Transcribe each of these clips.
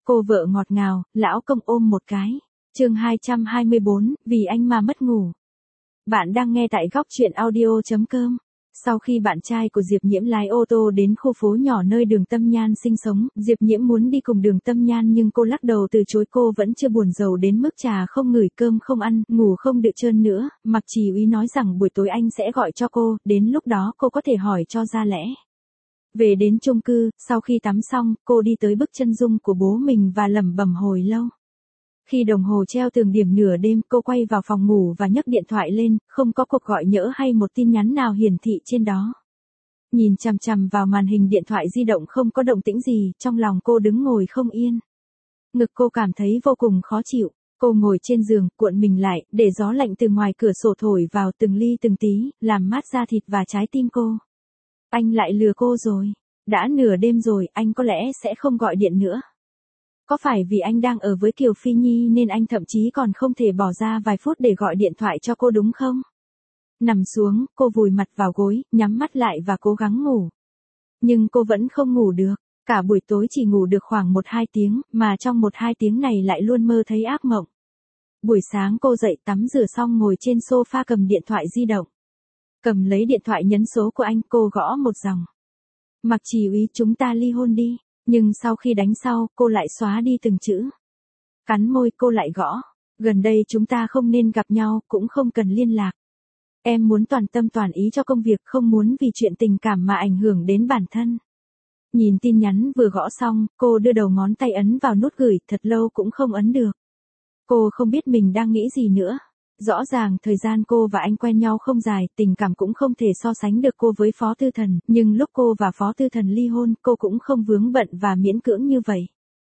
Cô vợ ngọt ngào, lão công ôm một cái. Chương 224, vì anh mà mất ngủ. Bạn đang nghe tại góc truyện audio.com. Sau khi bạn trai của Diệp Nhiễm lái ô tô đến khu phố nhỏ nơi Đường Tâm Nhan sinh sống, Diệp Nhiễm muốn đi cùng Đường Tâm Nhan nhưng cô lắc đầu từ chối. Cô vẫn chưa buồn rầu đến mức trà không ngửi cơm không ăn, ngủ không được trơn nữa. Mạc Chỉ Úy nói rằng buổi tối anh sẽ gọi cho cô, đến lúc đó cô có thể hỏi cho ra lẽ. Về đến chung cư, sau khi tắm xong, cô đi tới bức chân dung của bố mình và lẩm bẩm hồi lâu. Khi đồng hồ treo tường điểm nửa đêm, cô quay vào phòng ngủ và nhấc điện thoại lên, không có cuộc gọi nhỡ hay một tin nhắn nào hiển thị trên đó. Nhìn chằm chằm vào màn hình điện thoại di động không có động tĩnh gì, trong lòng cô đứng ngồi không yên. Ngực cô cảm thấy vô cùng khó chịu. Cô ngồi trên giường, cuộn mình lại, để gió lạnh từ ngoài cửa sổ thổi vào từng ly từng tí, làm mát da thịt và trái tim cô. Anh lại lừa cô rồi. Đã nửa đêm rồi, anh có lẽ sẽ không gọi điện nữa. Có phải vì anh đang ở với Kiều Phi Nhi nên anh thậm chí còn không thể bỏ ra vài phút để gọi điện thoại cho cô đúng không? Nằm xuống, cô vùi mặt vào gối, nhắm mắt lại và cố gắng ngủ. Nhưng cô vẫn không ngủ được. Cả buổi tối chỉ ngủ được khoảng 1-2 tiếng, mà trong 1-2 tiếng này lại luôn mơ thấy ác mộng. Buổi sáng cô dậy tắm rửa xong ngồi trên sofa cầm điện thoại di động. Cầm lấy điện thoại nhấn số của anh, cô gõ một dòng. Mạc Chỉ Úy, chúng ta ly hôn đi. Nhưng sau khi đánh sau, cô lại xóa đi từng chữ. Cắn môi cô lại gõ. Gần đây chúng ta không nên gặp nhau, cũng không cần liên lạc. Em muốn toàn tâm toàn ý cho công việc, không muốn vì chuyện tình cảm mà ảnh hưởng đến bản thân. Nhìn tin nhắn vừa gõ xong, cô đưa đầu ngón tay ấn vào nút gửi, thật lâu cũng không ấn được. Cô không biết mình đang nghĩ gì nữa. Rõ ràng thời gian cô và anh quen nhau không dài, tình cảm cũng không thể so sánh được cô với Phó Tư Thần, nhưng lúc cô và Phó Tư Thần ly hôn, cô cũng không vướng bận và miễn cưỡng như vậy.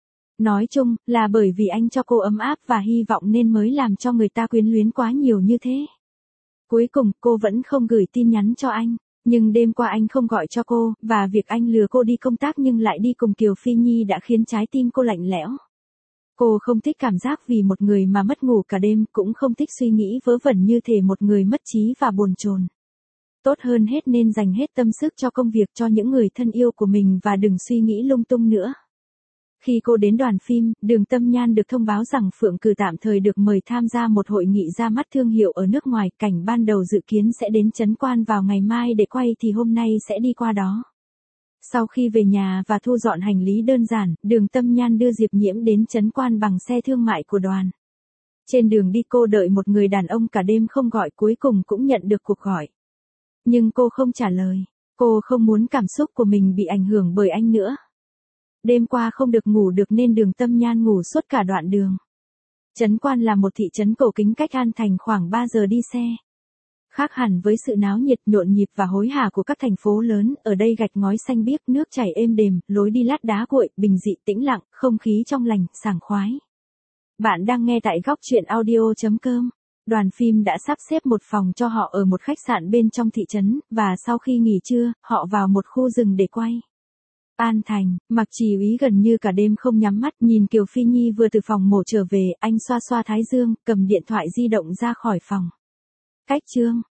Nói chung, là bởi vì anh cho cô ấm áp và hy vọng nên mới làm cho người ta quyến luyến quá nhiều như thế. Cuối cùng, cô vẫn không gửi tin nhắn cho anh, nhưng đêm qua anh không gọi cho cô, và việc anh lừa cô đi công tác nhưng lại đi cùng Kiều Phi Nhi đã khiến trái tim cô lạnh lẽo. Cô không thích cảm giác vì một người mà mất ngủ cả đêm, cũng không thích suy nghĩ vớ vẩn như thể một người mất trí và bồn chồn. Tốt hơn hết nên dành hết tâm sức cho công việc, cho những người thân yêu của mình và đừng suy nghĩ lung tung nữa. Khi cô đến đoàn phim, Đường Tâm Nhan được thông báo rằng Phượng Cử tạm thời được mời tham gia một hội nghị ra mắt thương hiệu ở nước ngoài. Cảnh ban đầu dự kiến sẽ đến Trấn Quan vào ngày mai để quay thì hôm nay sẽ đi qua đó. Sau khi về nhà và thu dọn hành lý đơn giản, Đường Tâm Nhan đưa Diệp Nhiễm đến Trấn Quan bằng xe thương mại của đoàn. Trên đường đi cô đợi một người đàn ông cả đêm không gọi, cuối cùng cũng nhận được cuộc gọi. Nhưng cô không trả lời. Cô không muốn cảm xúc của mình bị ảnh hưởng bởi anh nữa. Đêm qua không được ngủ được nên Đường Tâm Nhan ngủ suốt cả đoạn đường. Trấn Quan là một thị trấn cổ kính cách An Thành khoảng 3 giờ đi xe. Khác hẳn với sự náo nhiệt, nhộn nhịp và hối hả của các thành phố lớn, ở đây gạch ngói xanh biếc, nước chảy êm đềm, lối đi lát đá cuội, bình dị tĩnh lặng, không khí trong lành, sảng khoái. Bạn đang nghe tại góc truyện audio.com. Đoàn phim đã sắp xếp một phòng cho họ ở một khách sạn bên trong thị trấn, và sau khi nghỉ trưa, họ vào một khu rừng để quay. An Thành, Mạc Chỉ Úy gần như cả đêm không nhắm mắt, nhìn Kiều Phi Nhi vừa từ phòng mổ trở về, anh xoa xoa thái dương, cầm điện thoại di động ra khỏi phòng. Cách chương